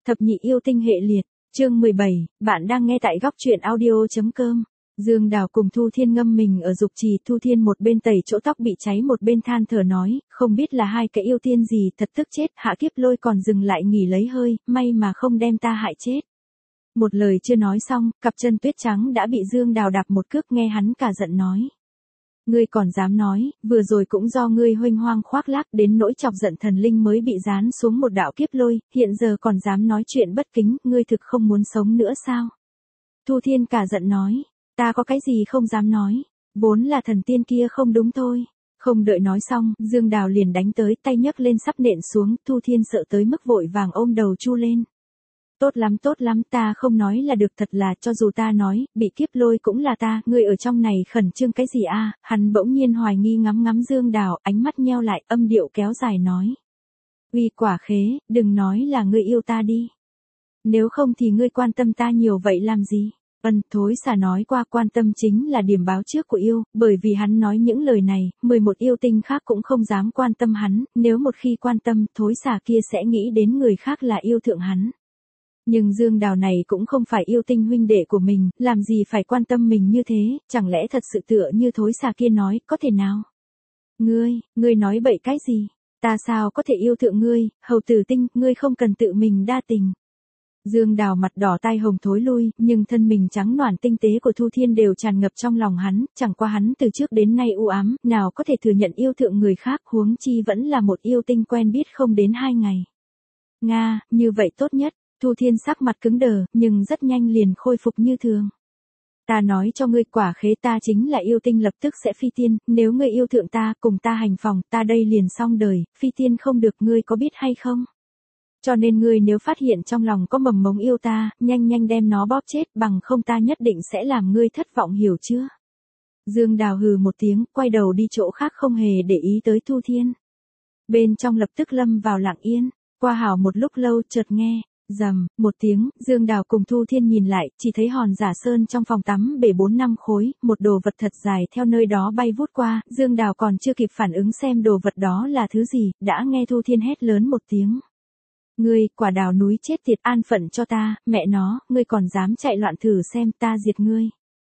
Thập nhị yêu tinh hệ liệt, chương 17, bạn đang nghe tại góc truyện audio.com. Dương Đào cùng Thu Thiên ngâm mình ở dục trì, Thu Thiên một bên tẩy chỗ tóc bị cháy một bên than thở nói, không biết là hai cái yêu tiên gì, thật tức chết, Hạ Kiếp Lôi còn dừng lại nghỉ lấy hơi, may mà không đem ta hại chết. Một lời chưa nói xong, cặp chân tuyết trắng đã bị Dương Đào đạp một cước, nghe hắn cả giận nói. Ngươi còn dám nói, vừa rồi cũng do ngươi huênh hoang khoác lác đến nỗi chọc giận thần linh mới bị giáng xuống một đạo kiếp lôi, hiện giờ còn dám nói chuyện bất kính, ngươi thực không muốn sống nữa sao? Thu Thiên cả giận nói, ta có cái gì không dám nói, vốn là thần tiên kia không đúng thôi. Không đợi nói xong, Dương Đào liền đánh tới, tay nhấc lên sắp nện xuống, Thu Thiên sợ tới mức vội vàng ôm đầu chu lên. Tốt lắm, ta không nói là được, thật là, cho dù ta nói, bị kiếp lôi cũng là ta, ngươi ở trong này khẩn trương cái gì a? Hắn bỗng nhiên hoài nghi ngắm Dương Đào, ánh mắt nheo lại, âm điệu kéo dài nói. Uy Quả Khế, đừng nói là ngươi yêu ta đi. Nếu không thì ngươi quan tâm ta nhiều vậy làm gì? Thối xà nói qua, quan tâm chính là điểm báo trước của yêu, bởi vì hắn nói những lời này, 11 yêu tinh khác cũng không dám quan tâm hắn, nếu một khi quan tâm, thối xà kia sẽ nghĩ đến người khác là yêu thượng hắn. Nhưng Dương Đào này cũng không phải yêu tinh huynh đệ của mình, làm gì phải quan tâm mình như thế, chẳng lẽ thật sự tựa như thối xà kia nói, có thể nào? Ngươi nói bậy cái gì? Ta sao có thể yêu thượng ngươi, hầu tử tinh, ngươi không cần tự mình đa tình. Dương Đào mặt đỏ tai hồng thối lui, nhưng thân mình trắng nõn tinh tế của Thu Thiên đều tràn ngập trong lòng hắn, chẳng qua hắn từ trước đến nay u ám, nào có thể thừa nhận yêu thượng người khác, huống chi vẫn là một yêu tinh quen biết không đến 2 ngày. Nga, như vậy tốt nhất. Thu Thiên sắc mặt cứng đờ, nhưng rất nhanh liền khôi phục như thường. Ta nói cho ngươi, Quả Khế, ta chính là yêu tinh lập tức sẽ phi tiên, nếu ngươi yêu thượng ta, cùng ta hành phòng, ta đây liền xong đời, phi tiên không được, ngươi có biết hay không? Cho nên ngươi nếu phát hiện trong lòng có mầm mống yêu ta, nhanh đem nó bóp chết, bằng không ta nhất định sẽ làm ngươi thất vọng, hiểu chưa? Dương Đào hừ một tiếng, quay đầu đi chỗ khác không hề để ý tới Thu Thiên. Bên trong lập tức lâm vào lặng yên, qua hảo một lúc lâu chợt nghe. Rầm, một tiếng, Dương Đào cùng Thu Thiên nhìn lại, chỉ thấy hòn giả sơn trong phòng tắm bể 4-5 khối, một đồ vật thật dài theo nơi đó bay vút qua, Dương Đào còn chưa kịp phản ứng xem đồ vật đó là thứ gì, đã nghe Thu Thiên hét lớn một tiếng. Ngươi, Quả Đào núi chết tiệt, an phận cho ta, mẹ nó, ngươi còn dám chạy loạn thử xem, ta diệt ngươi.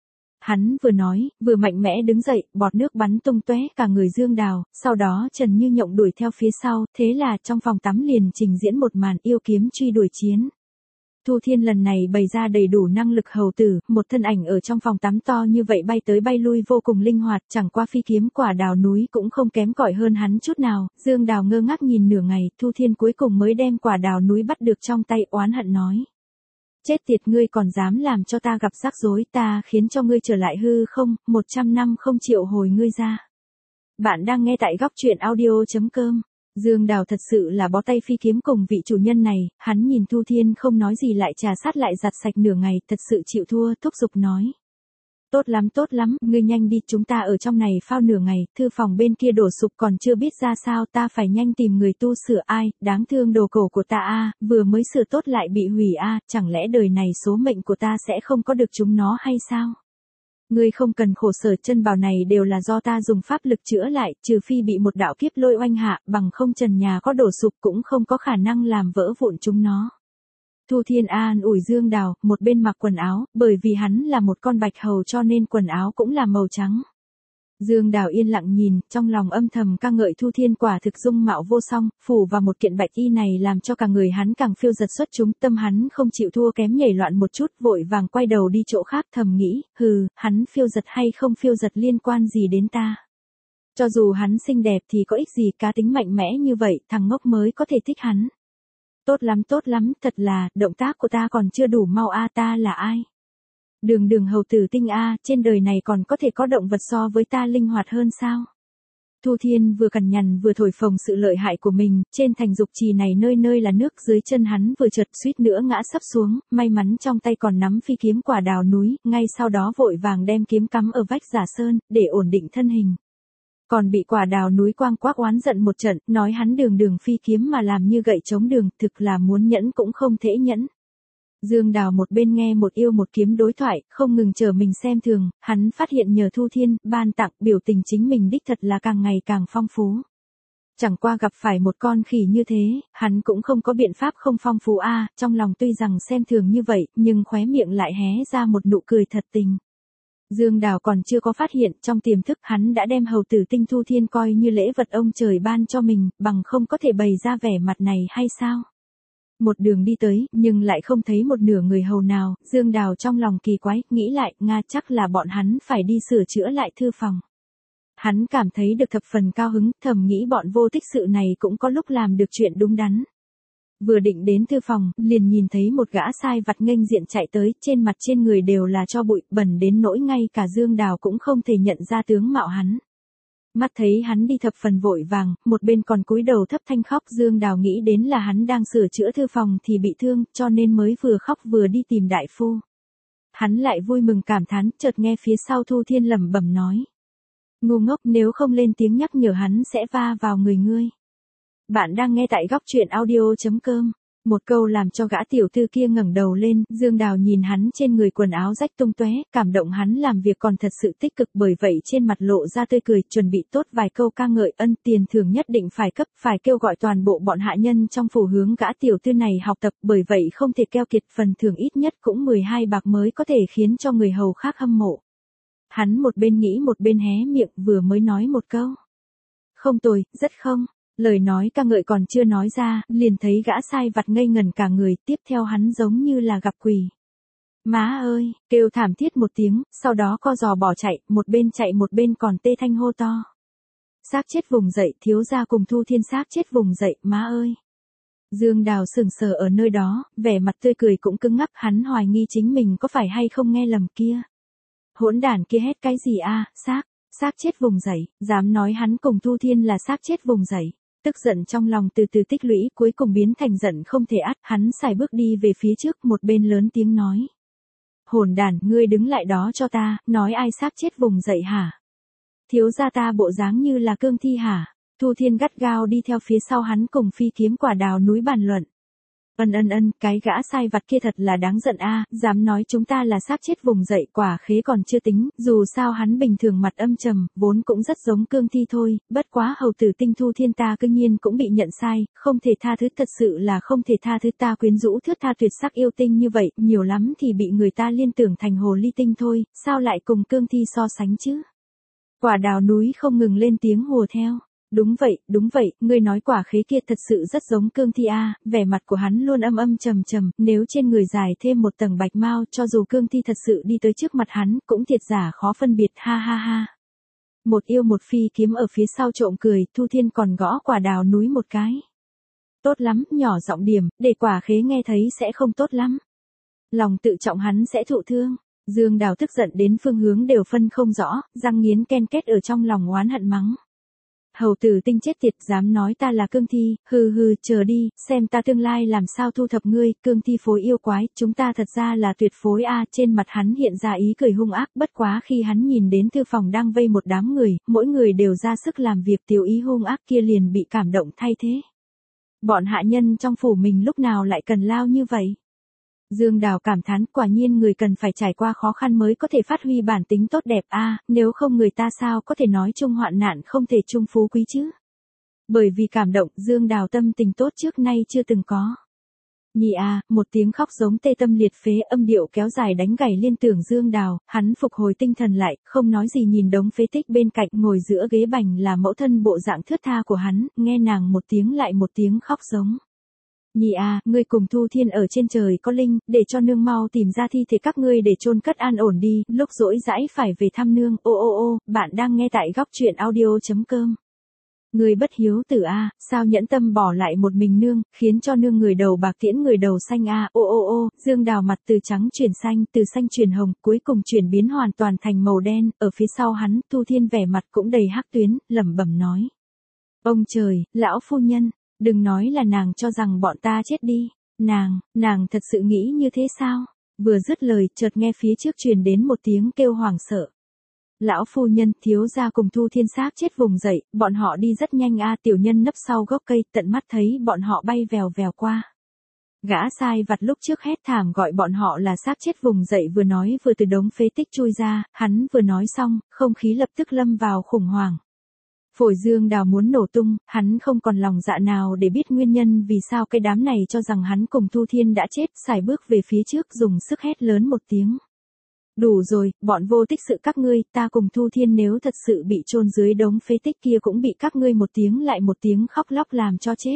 Hắn vừa nói, vừa mạnh mẽ đứng dậy, bọt nước bắn tung tóe cả người Dương Đào, sau đó Trần Như Nhộng đuổi theo phía sau, thế là trong phòng tắm liền trình diễn một màn yêu kiếm truy đuổi chiến. Thu Thiên lần này bày ra đầy đủ năng lực hầu tử, một thân ảnh ở trong phòng tắm to như vậy bay tới bay lui vô cùng linh hoạt, chẳng qua phi kiếm Quả Đào núi cũng không kém cỏi hơn hắn chút nào. Dương Đào ngơ ngác nhìn nửa ngày, Thu Thiên cuối cùng mới đem Quả Đào núi bắt được trong tay, oán hận nói. Chết tiệt, ngươi còn dám làm cho ta gặp rắc rối, ta khiến cho ngươi trở lại hư không, 100 năm không triệu hồi ngươi ra. Bạn đang nghe tại góc truyện audio.com. Dương Đào thật sự là bó tay phi kiếm cùng vị chủ nhân này, hắn nhìn Thu Thiên không nói gì lại trà sát lại giặt sạch nửa ngày, thật sự chịu thua, thúc giục nói. Tốt lắm, ngươi nhanh đi, chúng ta ở trong này phao nửa ngày, thư phòng bên kia đổ sụp còn chưa biết ra sao, ta phải nhanh tìm người tu sửa, ai, đáng thương đồ cổ của ta a, vừa mới sửa tốt lại bị hủy a, chẳng lẽ đời này số mệnh của ta sẽ không có được chúng nó hay sao? Ngươi không cần khổ sở, chân bào này đều là do ta dùng pháp lực chữa lại, trừ phi bị một đạo kiếp lôi oanh hạ, bằng không trần nhà có đổ sụp cũng không có khả năng làm vỡ vụn chúng nó. Thu Thiên an ủi Dương Đào, một bên mặc quần áo, bởi vì hắn là một con bạch hầu cho nên quần áo cũng là màu trắng. Dương Đào yên lặng nhìn, trong lòng âm thầm ca ngợi Thu Thiên quả thực dung mạo vô song, phủ vào một kiện bạch y này làm cho cả người hắn càng phiêu giật xuất chúng, tâm hắn không chịu thua kém nhảy loạn một chút, vội vàng quay đầu đi chỗ khác thầm nghĩ, hắn phiêu giật hay không phiêu giật liên quan gì đến ta. Cho dù hắn xinh đẹp thì có ích gì, cá tính mạnh mẽ như vậy, thằng ngốc mới có thể thích hắn. Tốt lắm, thật là, động tác của ta còn chưa đủ mau a, ta là ai? Đường hầu tử tinh a, trên đời này còn có thể có động vật so với ta linh hoạt hơn sao? Thu Thiên vừa cằn nhằn vừa thổi phồng sự lợi hại của mình, trên thành dục trì này nơi nơi là nước, dưới chân hắn vừa chợt suýt nữa ngã sấp xuống, may mắn trong tay còn nắm phi kiếm Quả Đào núi, ngay sau đó vội vàng đem kiếm cắm ở vách giả sơn, để ổn định thân hình. Còn bị Quả Đào núi quang quác oán giận một trận, nói hắn đường phi kiếm mà làm như gậy chống đường, thực là muốn nhẫn cũng không thể nhẫn. Dương Đào một bên nghe một yêu một kiếm đối thoại, không ngừng chờ mình xem thường, hắn phát hiện nhờ Thu Thiên ban tặng biểu tình chính mình đích thật là càng ngày càng phong phú. Chẳng qua gặp phải một con khỉ như thế, hắn cũng không có biện pháp không phong phú a, trong lòng tuy rằng xem thường như vậy, nhưng khóe miệng lại hé ra một nụ cười thật tình. Dương Đào còn chưa có phát hiện, trong tiềm thức hắn đã đem hầu tử tinh Thu Thiên coi như lễ vật ông trời ban cho mình, bằng không có thể bày ra vẻ mặt này hay sao? Một đường đi tới, nhưng lại không thấy một nửa người hầu nào, Dương Đào trong lòng kỳ quái, nghĩ lại, Nga chắc là bọn hắn phải đi sửa chữa lại thư phòng. Hắn cảm thấy được thập phần cao hứng, thầm nghĩ bọn vô tích sự này cũng có lúc làm được chuyện đúng đắn. Vừa định đến thư phòng, liền nhìn thấy một gã sai vặt nghênh diện chạy tới, trên mặt trên người đều là tro bụi, bẩn đến nỗi ngay cả Dương Đào cũng không thể nhận ra tướng mạo hắn. Mắt thấy hắn đi thập phần vội vàng, một bên còn cúi đầu thấp thanh khóc, Dương Đào nghĩ đến là hắn đang sửa chữa thư phòng thì bị thương, cho nên mới vừa khóc vừa đi tìm đại phu. Hắn lại vui mừng cảm thán, chợt nghe phía sau Thu Thiên lẩm bẩm nói. Ngu ngốc, nếu không lên tiếng nhắc nhở hắn sẽ va vào người ngươi. Bạn đang nghe tại góc truyện audio.com. Một câu làm cho gã tiểu tư kia ngẩng đầu lên, Dương Đào nhìn hắn trên người quần áo rách tung tóe, cảm động hắn làm việc còn thật sự tích cực, bởi vậy trên mặt lộ ra tươi cười, chuẩn bị tốt vài câu ca ngợi ân tiền thưởng nhất định phải cấp, phải kêu gọi toàn bộ bọn hạ nhân trong phủ hướng gã tiểu tư này học tập, bởi vậy không thể keo kiệt, phần thưởng ít nhất cũng 12 bạc mới có thể khiến cho người hầu khác hâm mộ. Hắn một bên nghĩ một bên hé miệng, vừa mới nói một câu. Không tồi, rất không. Lời nói ca ngợi còn chưa nói ra, liền thấy gã sai vặt ngây ngẩn cả người, tiếp theo hắn giống như là gặp quỷ. Má ơi, kêu thảm thiết một tiếng, sau đó co giò bỏ chạy một bên còn tê thanh hô to. Xác chết vùng dậy, thiếu gia cùng Thu Thiên xác chết vùng dậy, má ơi. Dương Đào sững sờ ở nơi đó, vẻ mặt tươi cười cũng cứng ngắc, hắn hoài nghi chính mình có phải hay không nghe lầm kia. Hỗn đản kia hét cái gì a, xác chết vùng dậy, dám nói hắn cùng Thu Thiên là xác chết vùng dậy. Tức giận trong lòng từ từ tích lũy, cuối cùng biến thành giận không thể át, hắn xài bước đi về phía trước, một bên lớn tiếng nói. Hỗn đản, ngươi đứng lại đó cho ta, nói ai xác chết vùng dậy hả? Thiếu gia ta bộ dáng như là cương thi hả? Thu Thiên gắt gao đi theo phía sau hắn cùng phi kiếm quả đào núi bàn luận. Cái gã sai vặt kia thật là đáng giận a, dám nói chúng ta là xác chết vùng dậy, quả khế còn chưa tính, dù sao hắn bình thường mặt âm trầm, vốn cũng rất giống cương thi thôi, bất quá hầu tử tinh Thu Thiên ta cương nhiên cũng bị nhận sai, không thể tha thứ, thật sự là không thể tha thứ, ta quyến rũ thướt tha tuyệt sắc yêu tinh như vậy, nhiều lắm thì bị người ta liên tưởng thành hồ ly tinh thôi, sao lại cùng cương thi so sánh chứ? Quả đào núi không ngừng lên tiếng hùa theo. Đúng vậy, ngươi nói quả khế kia thật sự rất giống cương thi a, vẻ mặt của hắn luôn âm trầm trầm, nếu trên người dài thêm một tầng bạch mao, cho dù cương thi thật sự đi tới trước mặt hắn, cũng thiệt giả khó phân biệt, ha ha ha. Một yêu một phi kiếm ở phía sau trộm cười, Thu Thiên còn gõ quả đào núi một cái. Tốt lắm, nhỏ giọng điểm, để quả khế nghe thấy sẽ không tốt lắm. Lòng tự trọng hắn sẽ thụ thương. Dương Đào tức giận đến phương hướng đều phân không rõ, răng nghiến ken kết ở trong lòng oán hận mắng. Hầu tử tinh chết tiệt, dám nói ta là cương thi, hừ, chờ đi, xem ta tương lai làm sao thu thập ngươi, cương thi phối yêu quái, chúng ta thật ra là tuyệt phối a. Trên mặt hắn hiện ra ý cười hung ác, bất quá khi hắn nhìn đến thư phòng đang vây một đám người, mỗi người đều ra sức làm việc, tiểu ý hung ác kia liền bị cảm động thay thế. Bọn hạ nhân trong phủ mình lúc nào lại cần lao như vậy? Dương Đào cảm thán, quả nhiên người cần phải trải qua khó khăn mới có thể phát huy bản tính tốt đẹp a, nếu không người ta sao có thể nói chung hoạn nạn không thể chung phú quý chứ. Bởi vì cảm động, Dương Đào tâm tình tốt trước nay chưa từng có. Nhị a, một tiếng khóc giống tê tâm liệt phế, âm điệu kéo dài đánh gảy liên tưởng Dương Đào, hắn phục hồi tinh thần lại, không nói gì nhìn đống phế tích bên cạnh, ngồi giữa ghế bành là mẫu thân bộ dạng thướt tha của hắn, nghe nàng một tiếng lại một tiếng khóc giống. Nhị à, ngươi cùng Thu Thiên ở trên trời có linh, để cho nương mau tìm ra thi thể các ngươi để chôn cất an ổn đi, lúc rỗi rãi phải về thăm nương, ô, bạn đang nghe tại góc truyện audio.com. Ngươi bất hiếu tử a, sao nhẫn tâm bỏ lại một mình nương, khiến cho nương người đầu bạc tiễn người đầu xanh a, ô, Dương Đào mặt từ trắng chuyển xanh, từ xanh chuyển hồng, cuối cùng chuyển biến hoàn toàn thành màu đen, ở phía sau hắn, Thu Thiên vẻ mặt cũng đầy hắc tuyến, lẩm bẩm nói. Ông trời, lão phu nhân. Đừng nói là nàng cho rằng bọn ta chết đi, nàng thật sự nghĩ như thế sao? Vừa dứt lời, chợt nghe phía trước truyền đến một tiếng kêu hoảng sợ. Lão phu nhân, thiếu gia cùng Thu Thiên xác chết vùng dậy, bọn họ đi rất nhanh a, tiểu nhân nấp sau gốc cây, tận mắt thấy bọn họ bay vèo qua. Gã sai vặt lúc trước hét thảm gọi bọn họ là xác chết vùng dậy, vừa nói vừa từ đống phế tích chui ra, hắn vừa nói xong, không khí lập tức lâm vào khủng hoảng. Phổi Dương Đào muốn nổ tung, hắn không còn lòng dạ nào để biết nguyên nhân vì sao cái đám này cho rằng hắn cùng Thu Thiên đã chết, xài bước về phía trước dùng sức hét lớn một tiếng. Đủ rồi, bọn vô tích sự các ngươi, ta cùng Thu Thiên nếu thật sự bị chôn dưới đống phế tích kia cũng bị các ngươi một tiếng lại một tiếng khóc lóc làm cho chết.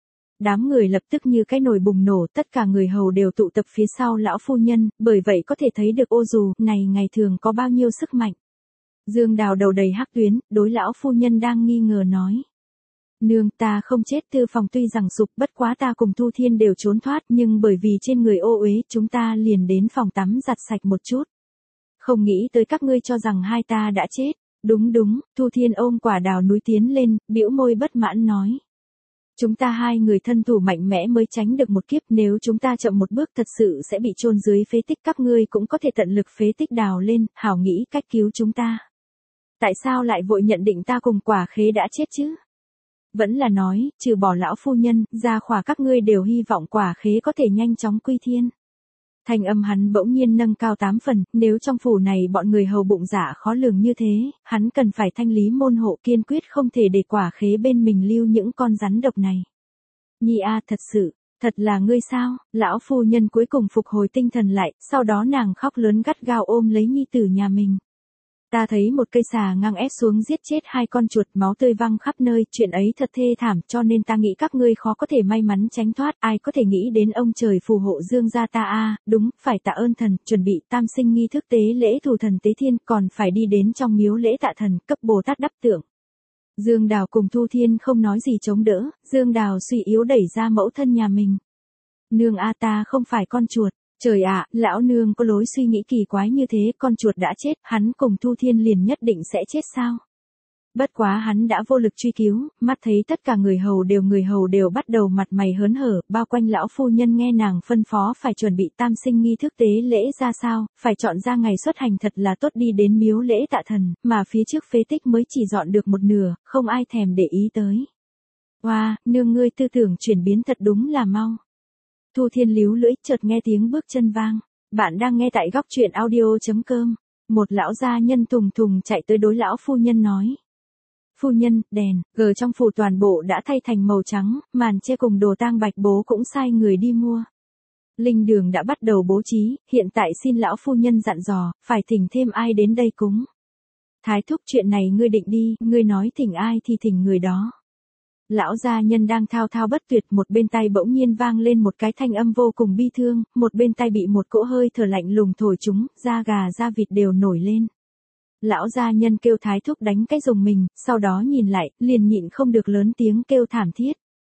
Đám người lập tức như cái nồi bùng nổ, tất cả người hầu đều tụ tập phía sau lão phu nhân, bởi vậy có thể thấy được ô dù này ngày thường có bao nhiêu sức mạnh. Dương Đào đầu đầy hắc tuyến, đối lão phu nhân đang nghi ngờ nói. Nương, ta không chết, thư phòng tuy rằng sụp, bất quá ta cùng Thu Thiên đều trốn thoát, nhưng bởi vì trên người ô uế, chúng ta liền đến phòng tắm giặt sạch một chút. Không nghĩ tới các ngươi cho rằng hai ta đã chết. Đúng đúng, Thu Thiên ôm quả đào núi tiến lên, bĩu môi bất mãn nói. Chúng ta hai người thân thủ mạnh mẽ mới tránh được một kiếp, nếu chúng ta chậm một bước thật sự sẽ bị chôn dưới phế tích, các ngươi cũng có thể tận lực phế tích đào lên, hảo nghĩ cách cứu chúng ta. Tại sao lại vội nhận định ta cùng Quả Khế đã chết chứ? Vẫn là nói, trừ bỏ lão phu nhân, gia khỏa các ngươi đều hy vọng Quả Khế có thể nhanh chóng quy thiên. Thanh âm hắn bỗng nhiên nâng cao 8 phần, nếu trong phủ này bọn người hầu bụng dạ khó lường như thế, hắn cần phải thanh lý môn hộ, kiên quyết không thể để Quả Khế bên mình lưu những con rắn độc này. Nhi a, thật sự, thật là ngươi sao? Lão phu nhân cuối cùng phục hồi tinh thần lại, sau đó nàng khóc lớn gắt gao ôm lấy nhi tử nhà mình. Ta thấy một cây xà ngang ép xuống giết chết hai con chuột, máu tươi văng khắp nơi, chuyện ấy thật thê thảm, cho nên ta nghĩ các ngươi khó có thể may mắn tránh thoát, ai có thể nghĩ đến ông trời phù hộ Dương gia ta a, đúng, phải tạ ơn thần, chuẩn bị tam sinh nghi thức tế lễ thù thần tế thiên, còn phải đi đến trong miếu lễ tạ thần, cấp Bồ Tát đắp tượng. Dương Đào cùng Thu Thiên không nói gì chống đỡ, Dương Đào suy yếu đẩy ra mẫu thân nhà mình. Nương a, ta không phải con chuột. Trời ạ, lão nương có lối suy nghĩ kỳ quái như thế, con chuột đã chết, hắn cùng Thu Thiên liền nhất định sẽ chết sao? Bất quá hắn đã vô lực truy cứu, mắt thấy tất cả người hầu đều bắt đầu mặt mày hớn hở, bao quanh lão phu nhân nghe nàng phân phó phải chuẩn bị tam sinh nghi thức tế lễ ra sao, phải chọn ra ngày xuất hành thật là tốt, đi đến miếu lễ tạ thần, mà phía trước phế tích mới chỉ dọn được một nửa, không ai thèm để ý tới. Wow, nương ngươi tư tưởng chuyển biến thật đúng là mau. Thu Thiên líu lưỡi, chợt nghe tiếng bước chân vang. Bạn đang nghe tại góc truyện audio.com. Một lão gia nhân thùng thùng chạy tới đối lão phu nhân nói. Phu nhân, đèn, gờ trong phủ toàn bộ đã thay thành màu trắng, màn che cùng đồ tang bạch bố cũng sai người đi mua. Linh đường đã bắt đầu bố trí, hiện tại xin lão phu nhân dặn dò, phải thỉnh thêm ai đến đây cúng. Thái thúc, chuyện này ngươi định đi, ngươi nói thỉnh ai thì thỉnh người đó. Lão gia nhân đang thao thao bất tuyệt, một bên tai bỗng nhiên vang lên một cái thanh âm vô cùng bi thương, một bên tai bị một cỗ hơi thở lạnh lùng thổi chúng, da gà da vịt đều nổi lên. Lão gia nhân kêu thái thúc đánh cái rùng mình, sau đó nhìn lại, liền nhịn không được lớn tiếng kêu thảm thiết.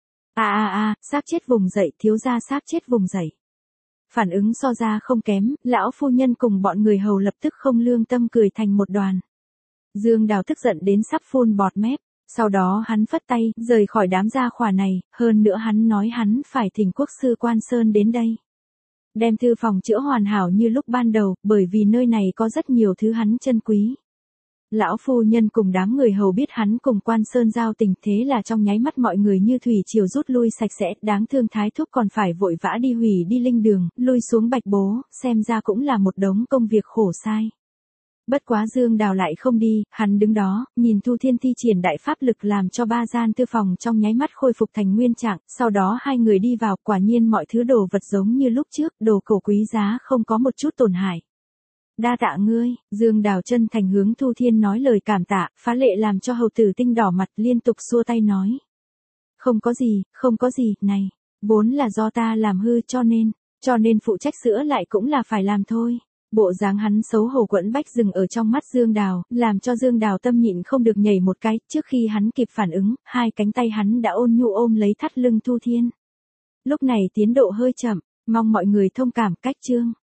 Xác chết vùng dậy, thiếu gia xác chết vùng dậy. Phản ứng so ra không kém, lão phu nhân cùng bọn người hầu lập tức không lương tâm cười thành một đoàn. Dương Đào tức giận đến sắp phun bọt mép. Sau đó hắn phất tay, rời khỏi đám gia khỏa này, hơn nữa hắn nói hắn phải thỉnh quốc sư Quan Sơn đến đây. Đem thư phòng chữa hoàn hảo như lúc ban đầu, bởi vì nơi này có rất nhiều thứ hắn trân quý. Lão phu nhân cùng đám người hầu biết hắn cùng Quan Sơn giao tình, thế là trong nháy mắt mọi người như thủy triều rút lui sạch sẽ, đáng thương thái thúc còn phải vội vã đi hủy đi linh đường, lui xuống bạch bố, xem ra cũng là một đống công việc khổ sai. Bất quá Dương Đào lại không đi, hắn đứng đó, nhìn Thu Thiên thi triển đại pháp lực làm cho ba gian thư phòng trong nháy mắt khôi phục thành nguyên trạng, sau đó hai người đi vào, quả nhiên mọi thứ đồ vật giống như lúc trước, đồ cổ quý giá không có một chút tổn hại. Đa tạ ngươi, Dương Đào chân thành hướng Thu Thiên nói lời cảm tạ, phá lệ làm cho hầu tử tinh đỏ mặt liên tục xua tay nói. Không có gì, này, vốn là do ta làm hư cho nên phụ trách sữa lại cũng là phải làm thôi. Bộ dáng hắn xấu hổ quẫn bách dừng ở trong mắt Dương Đào, làm cho Dương Đào tâm nhịn không được nhảy một cái, trước khi hắn kịp phản ứng, hai cánh tay hắn đã ôn nhu ôm lấy thắt lưng Thu Thiên. Lúc này tiến độ hơi chậm, mong mọi người thông cảm. Cách chương